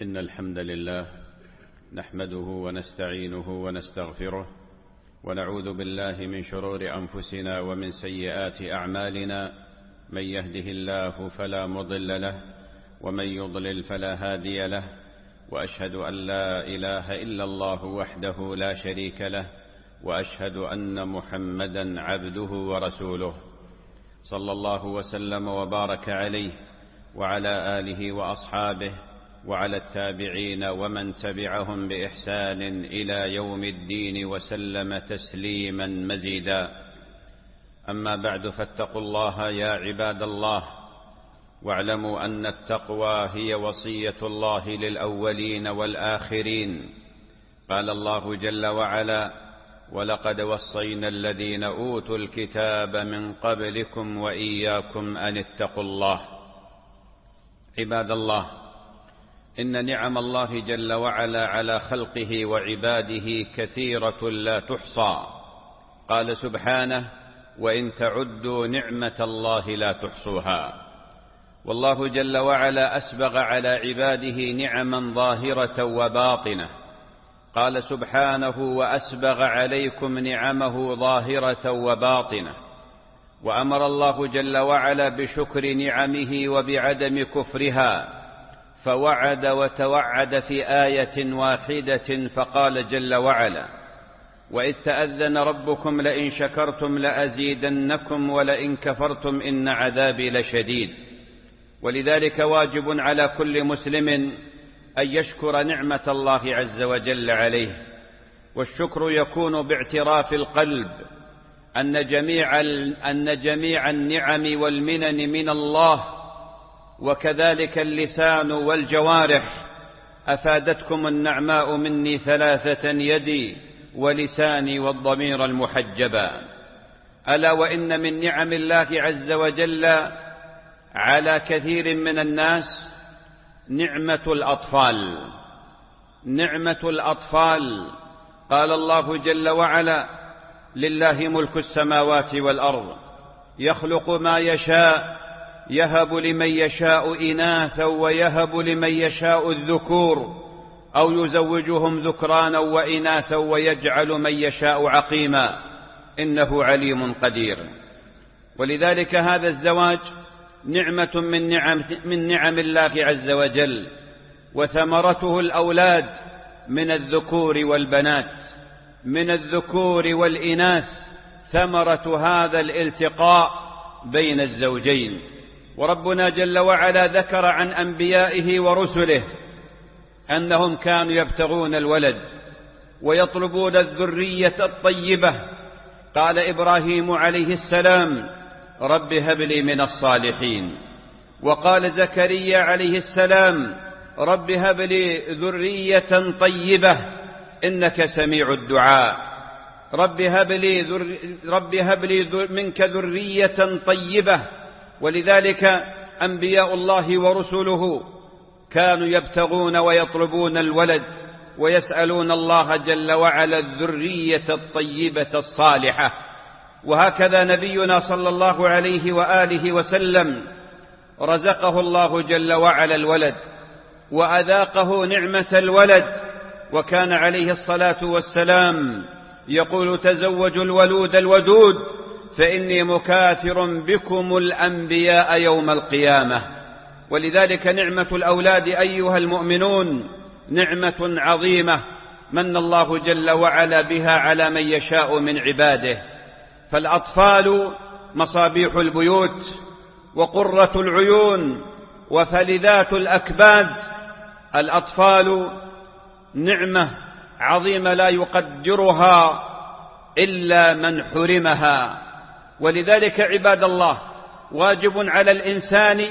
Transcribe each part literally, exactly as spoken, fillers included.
إن الحمد لله نحمده ونستعينه ونستغفره ونعوذ بالله من شرور أنفسنا ومن سيئات أعمالنا. من يهده الله فلا مضل له ومن يضلل فلا هادي له، وأشهد أن لا إله إلا الله وحده لا شريك له، وأشهد أن محمدا عبده ورسوله، صلى الله وسلم وبارك عليه وعلى آله وأصحابه وعلى التابعين ومن تبعهم بإحسان إلى يوم الدين وسلم تسليما مزيدا. أما بعد، فاتقوا الله يا عباد الله، واعلموا أن التقوى هي وصية الله للأولين والآخرين. قال الله جل وعلا: ولقد وصينا الذين أوتوا الكتاب من قبلكم وإياكم أن اتقوا الله. عباد الله، إن نعم الله جل وعلا على خلقه وعباده كثيرة لا تحصى. قال سبحانه: وإن تعدوا نعمة الله لا تحصوها. والله جل وعلا أسبغ على عباده نعما ظاهرة وباطنة. قال سبحانه: وأسبغ عليكم نعمه ظاهرة وباطنة. وأمر الله جل وعلا بشكر نعمه وبعدم كفرها، فوعد وتوعد في آية واحدة فقال جل وعلا: وإذ تأذن ربكم لئن شكرتم لأزيدنكم ولئن كفرتم إن عذابي لشديد. ولذلك واجب على كل مسلم أن يشكر نعمة الله عز وجل عليه. والشكر يكون باعتراف القلب أن جميع, أن جميع النعم والمنن من الله، وكذلك اللسان والجوارح. أفادتكم النعماء مني ثلاثة: يدي ولساني والضمير المحجبا. ألا وإن من نعم الله عز وجل على كثير من الناس نعمة الأطفال. نعمة الأطفال. قال الله جل وعلا: لله ملك السماوات والأرض يخلق ما يشاء يهب لمن يشاء إناثا ويهب لمن يشاء الذكور أو يزوجهم ذكرانا وإناثا ويجعل من يشاء عقيما إنه عليم قدير. ولذلك هذا الزواج نعمة من نعم, من نعم الله عز وجل، وثمرته الأولاد من الذكور والبنات، من الذكور والإناث، ثمرة هذا الالتقاء بين الزوجين. وربنا جل وعلا ذكر عن أنبيائه ورسله أنهم كانوا يبتغون الولد ويطلبون الذرية الطيبة. قال إبراهيم عليه السلام: رب هب لي من الصالحين. وقال زكريا عليه السلام: رب هب لي ذرية طيبة إنك سميع الدعاء. رب هب لي, ذر... رب هب لي منك ذرية طيبة. ولذلك أنبياء الله ورسله كانوا يبتغون ويطلبون الولد ويسألون الله جل وعلا الذرية الطيبة الصالحة. وهكذا نبينا صلى الله عليه وآله وسلم رزقه الله جل وعلا الولد وأذاقه نعمة الولد، وكان عليه الصلاة والسلام يقول: تزوجوا الولود الودود فإني مكاثر بكم الأنبياء يوم القيامة. ولذلك نعمة الأولاد أيها المؤمنون نعمة عظيمة من الله جل وعلا بها على من يشاء من عباده. فالأطفال مصابيح البيوت وقرة العيون وفلذات الأكباد. الأطفال نعمة عظيمة لا يقدرها إلا من حرمها. ولذلك عباد الله، واجب على الإنسان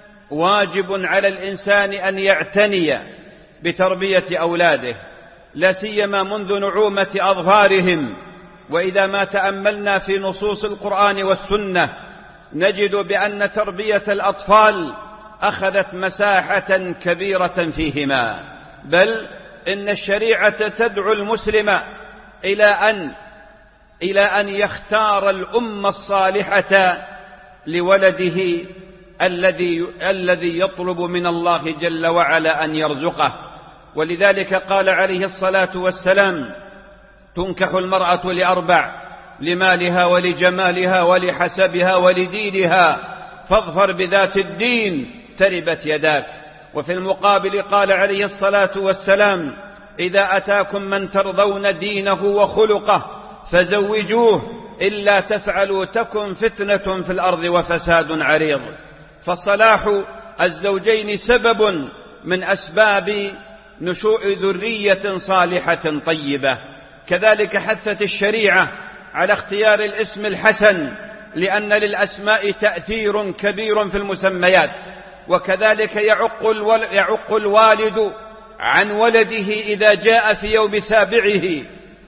واجب على الإنسان أن يعتني بتربية أولاده، لا سيما منذ نعومة أظفارهم. وإذا ما تأملنا في نصوص القرآن والسنة نجد بأن تربية الأطفال أخذت مساحة كبيرة فيهما، بل إن الشريعة تدعو المسلم إلى أن إلى أن يختار الأم الصالحة لولده الذي الذي يطلب من الله جل وعلا أن يرزقه. ولذلك قال عليه الصلاة والسلام: تنكح المرأة لأربع: لمالها ولجمالها ولحسبها ولدينها، فاظفر بذات الدين تربت يداك. وفي المقابل قال عليه الصلاة والسلام: إذا أتاكم من ترضون دينه وخلقه فزوجوه، إلا تفعلوا تكن فتنة في الأرض وفساد عريض. فصلاح الزوجين سبب من أسباب نشوء ذرية صالحة طيبة. كذلك حثت الشريعة على اختيار الاسم الحسن، لأن للأسماء تأثير كبير في المسميات. وكذلك يعق الوالد عن ولده إذا جاء في يوم سابعه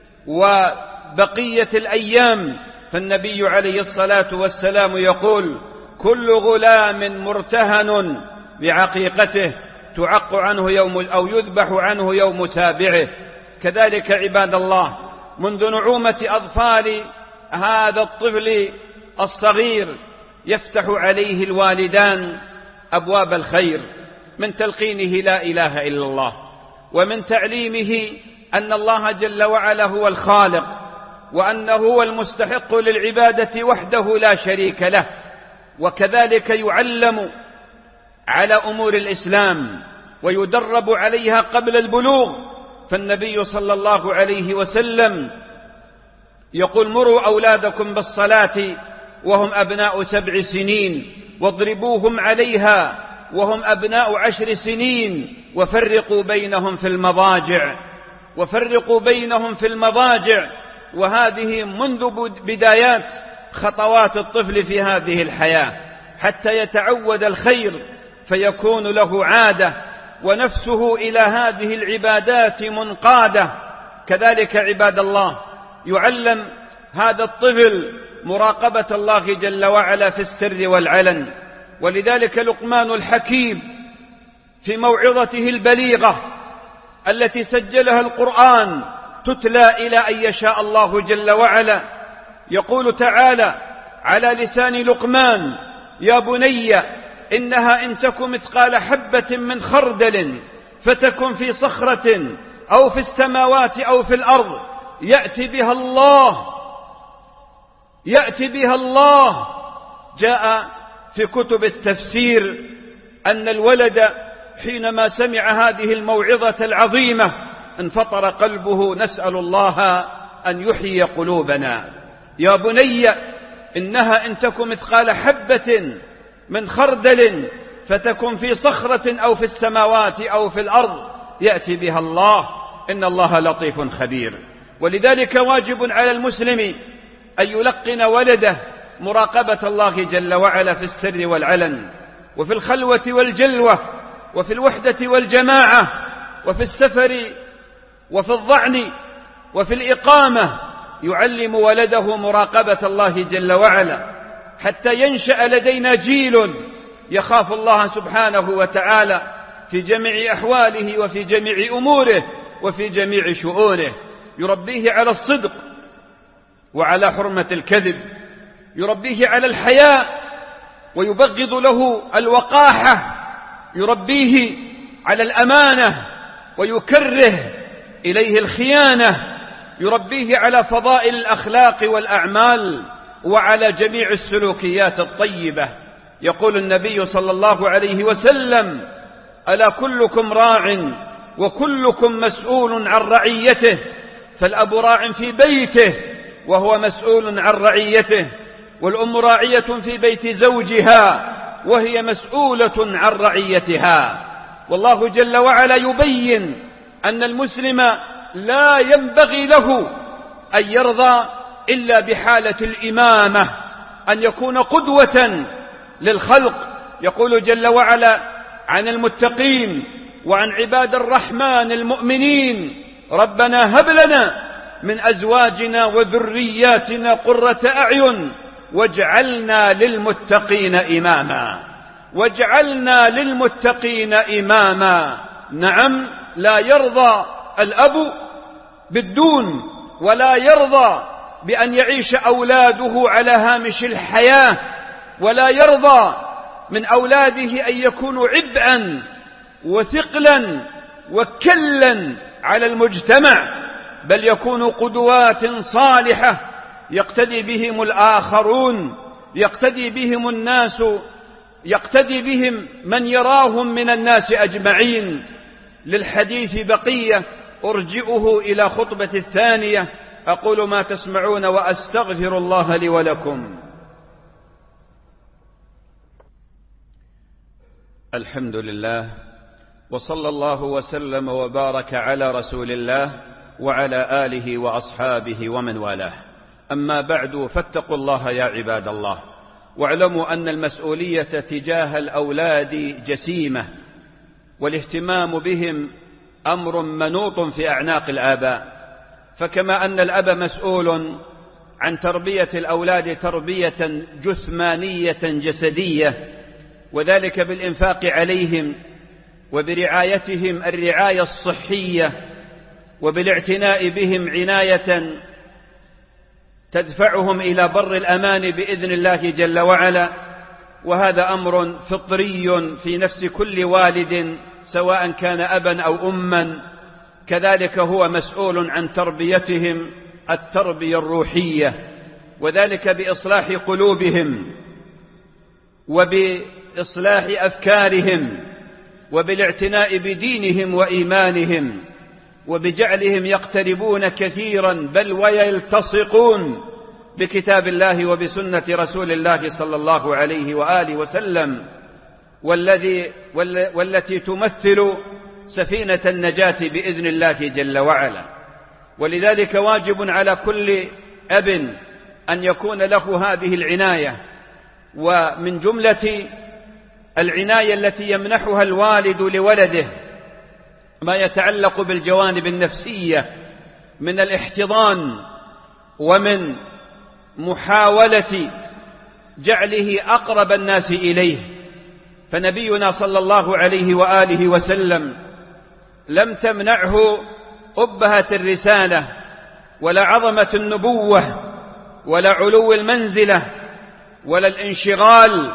وبقية الأيام، فالنبي عليه الصلاة والسلام يقول: كل غلام مرتهن بعقيقته تعق عنه يوم أو يذبح عنه يوم سابعه. كذلك عباد الله، منذ نعومة أظفار هذا الطفل الصغير يفتح عليه الوالدان أبواب الخير، من تلقينه لا إله إلا الله، ومن تعليمه أن الله جل وعلا هو الخالق، وأنه هو المستحق للعبادة وحده لا شريك له. وكذلك يعلم على أمور الإسلام ويدرب عليها قبل البلوغ. فالنبي صلى الله عليه وسلم يقول: مروا أولادكم بالصلاة وهم أبناء سبع سنين، واضربوهم عليها وهم أبناء عشر سنين، وفرقوا بينهم في المضاجع وفرقوا بينهم في المضاجع. وهذه منذ بدايات خطوات الطفل في هذه الحياة، حتى يتعود الخير فيكون له عادة، ونفسه إلى هذه العبادات منقادة. كذلك عباد الله، يعلم هذا الطفل مراقبة الله جل وعلا في السر والعلن. ولذلك لقمان الحكيم في موعظته البليغة التي سجلها القرآن تتلى إلى أن يشاء الله جل وعلا، يقول تعالى على لسان لقمان: يا بني إنها إن تك مثقال حبة من خردل فتكن في صخرة أو في السماوات أو في الأرض يأتي بها الله يأتي بها الله. جاء في كتب التفسير أن الولد حينما سمع هذه الموعظة العظيمة انفطر قلبه، نسأل الله أن يحيي قلوبنا. يا بني إنها إن تك مثقال حبة من خردل فتكن في صخرة أو في السماوات أو في الأرض يأتي بها الله، إن الله لطيف خبير. ولذلك واجب على المسلم أن يلقن ولده مراقبة الله جل وعلا في السر والعلن، وفي الخلوة والجلوة، وفي الوحدة والجماعة، وفي السفر وفي الظعن وفي الإقامة. يعلم ولده مراقبة الله جل وعلا حتى ينشأ لدينا جيل يخاف الله سبحانه وتعالى في جميع أحواله وفي جميع أموره وفي جميع شؤونه. يربيه على الصدق وعلى حرمة الكذب، يربيه على الحياء ويبغض له الوقاحة، يربيه على الأمانة ويكره إليه الخيانة، يربيه على فضائل الأخلاق والأعمال وعلى جميع السلوكيات الطيبة. يقول النبي صلى الله عليه وسلم: ألا كلكم راع وكلكم مسؤول عن رعيته، فالأب راع في بيته وهو مسؤول عن رعيته، والأم راعية في بيت زوجها وهي مسؤولة عن رعيتها. والله جل وعلا يبين أن المسلم لا ينبغي له أن يرضى إلا بحالة الإمامة، أن يكون قدوة للخلق. يقول جل وعلا عن المتقين وعن عباد الرحمن المؤمنين: ربنا هب لنا من أزواجنا وذرياتنا قرة أعين واجعلنا للمتقين إماما واجعلنا للمتقين إماما. نعم، لا يرضى الأب بالدون، ولا يرضى بأن يعيش أولاده على هامش الحياة، ولا يرضى من أولاده أن يكونوا عبئا وثقلا وكلا على المجتمع، بل يكونوا قدوات صالحة يقتدي بهم الآخرون، يقتدي بهم الناس، يقتدي بهم من يراهم من الناس أجمعين. للحديث بقية، أرجئه إلى خطبة الثانية. أقول ما تسمعون وأستغفر الله لي ولكم. الحمد لله، وصلى الله وسلم وبارك على رسول الله وعلى آله وأصحابه ومن والاه. أما بعد، فاتقوا الله يا عباد الله، واعلموا أن المسؤولية تجاه الأولاد جسيمة، والاهتمام بهم أمر منوط في أعناق الآباء. فكما أن الأب مسؤول عن تربية الأولاد تربية جثمانية جسدية، وذلك بالإنفاق عليهم وبرعايتهم الرعاية الصحية، وبالاعتناء بهم عناية تدفعهم إلى بر الأمان بإذن الله جل وعلا، وهذا أمر فطري في نفس كل والد سواء كان أبا أو أما. كذلك هو مسؤول عن تربيتهم التربية الروحية، وذلك بإصلاح قلوبهم وبإصلاح أفكارهم وبالاعتناء بدينهم وإيمانهم، وبجعلهم يقتربون كثيرا بل ويلتصقون بكتاب الله وبسنة رسول الله صلى الله عليه وآله وسلم، والذي والتي تمثل سفينة النجاة بإذن الله جل وعلا. ولذلك واجب على كل أب أن يكون له هذه العناية. ومن جملة العناية التي يمنحها الوالد لولده ما يتعلق بالجوانب النفسية من الاحتضان، ومن محاولة جعله أقرب الناس إليه. فنبينا صلى الله عليه وآله وسلم لم تمنعه أبهة الرسالة ولا عظمة النبوة ولا علو المنزلة ولا الانشغال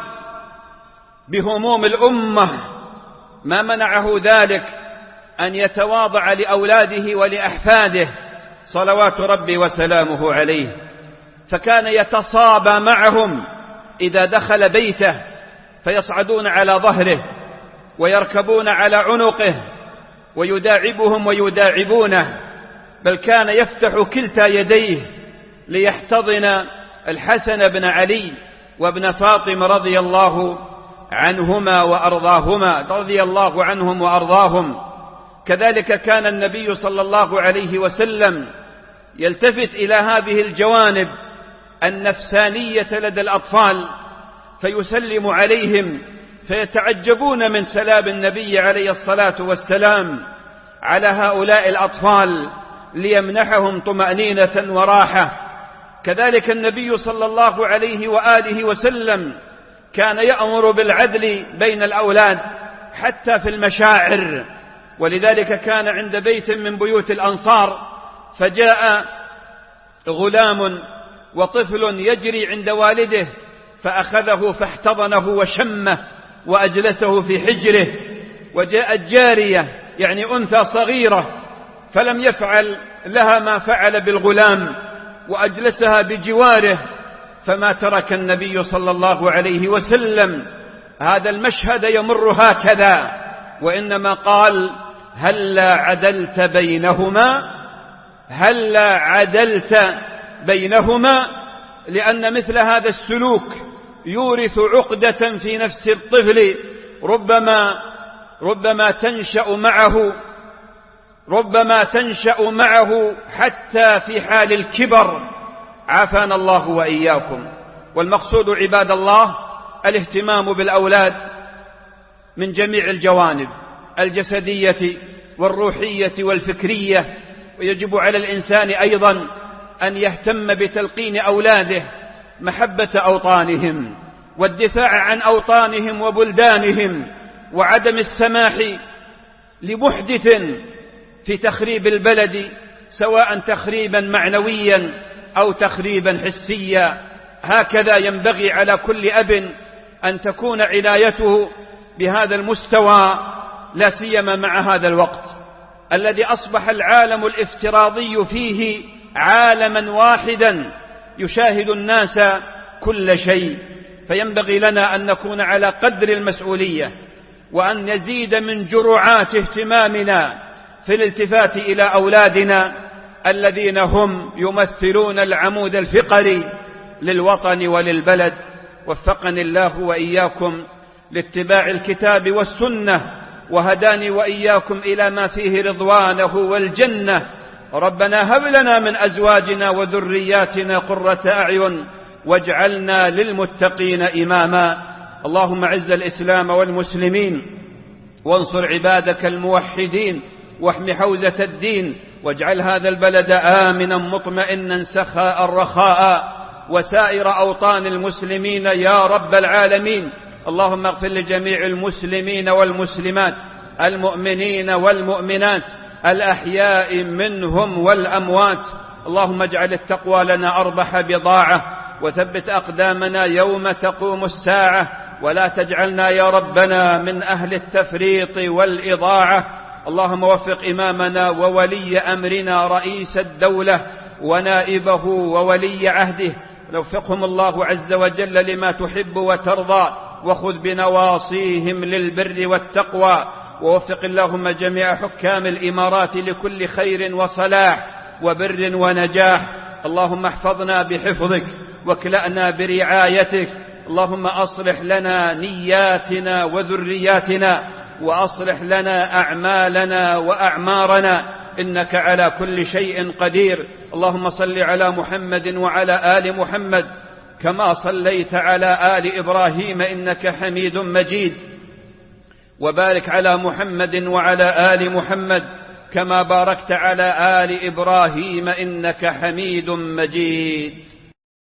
بهموم الأمة، ما منعه ذلك أن يتواضع لأولاده ولأحفاده صلوات ربي وسلامه عليه. فكان يتصابى معهم إذا دخل بيته، فيصعدون على ظهره ويركبون على عنقه ويداعبهم ويداعبونه، بل كان يفتح كلتا يديه ليحتضن الحسن بن علي وابن فاطمة رضي الله عنهما وأرضاهما رضي الله عنهم وأرضاهم. كذلك كان النبي صلى الله عليه وسلم يلتفت إلى هذه الجوانب النفسانية لدى الأطفال، فيسلم عليهم، فيتعجبون من سلام النبي عليه الصلاة والسلام على هؤلاء الأطفال ليمنحهم طمأنينة وراحة. كذلك النبي صلى الله عليه وآله وسلم كان يأمر بالعدل بين الأولاد حتى في المشاعر. ولذلك كان عند بيت من بيوت الأنصار، فجاء غلام وطفل يجري عند والده، فأخذه فاحتضنه وشمه وأجلسه في حجره. وجاءت جارية يعني أنثى صغيرة فلم يفعل لها ما فعل بالغلام وأجلسها بجواره، فما ترك النبي صلى الله عليه وسلم هذا المشهد يمر هكذا، وإنما قال: هلا عدلت بينهما، هلا عدلت بينهما، لأن مثل هذا السلوك يورث عقدة في نفس الطفل ربما ربما تنشأ معه ربما تنشأ معه حتى في حال الكبر، عافانا الله وإياكم. والمقصود عباد الله الاهتمام بالأولاد من جميع الجوانب الجسدية والروحية والفكرية. ويجب على الإنسان أيضا أن يهتم بتلقين أولاده محبة أوطانهم والدفاع عن أوطانهم وبلدانهم، وعدم السماح لمحدث في تخريب البلد، سواء تخريبا معنويا أو تخريبا حسيا. هكذا ينبغي على كل أب أن تكون عنايته بهذا المستوى، لا سيما مع هذا الوقت الذي أصبح العالم الافتراضي فيه عالما واحدا يشاهد الناس كل شيء. فينبغي لنا أن نكون على قدر المسؤولية، وأن نزيد من جرعات اهتمامنا في الالتفات إلى أولادنا الذين هم يمثلون العمود الفقري للوطن وللبلد. وفقني الله وإياكم لاتباع الكتاب والسنة، وهداني وإياكم إلى ما فيه رضوانه والجنة. ربنا هب لنا من أزواجنا وذرياتنا قرة أعين واجعلنا للمتقين إماما. اللهم أعز الإسلام والمسلمين، وانصر عبادك الموحدين، واحم حوزة الدين، واجعل هذا البلد آمنا مطمئنا سخاء رخاء، وسائر أوطان المسلمين يا رب العالمين. اللهم اغفر لجميع المسلمين والمسلمات، المؤمنين والمؤمنات، الأحياء منهم والأموات. اللهم اجعل التقوى لنا أربح بضاعة، وثبت أقدامنا يوم تقوم الساعة، ولا تجعلنا يا ربنا من أهل التفريط والإضاعة. اللهم وفق إمامنا وولي أمرنا رئيس الدولة ونائبه وولي عهده، وفقهم الله عز وجل لما تحب وترضى، وخذ بنواصيهم للبر والتقوى. ووفق اللهم جميع حكام الإمارات لكل خير وصلاح وبر ونجاح. اللهم احفظنا بحفظك، واكلأنا برعايتك. اللهم أصلح لنا نياتنا وذرياتنا، وأصلح لنا أعمالنا وأعمارنا، إنك على كل شيء قدير. اللهم صل على محمد وعلى آل محمد كما صليت على آل إبراهيم إنك حميد مجيد، وبارك على محمد وعلى آل محمد كما باركت على آل إبراهيم إنك حميد مجيد.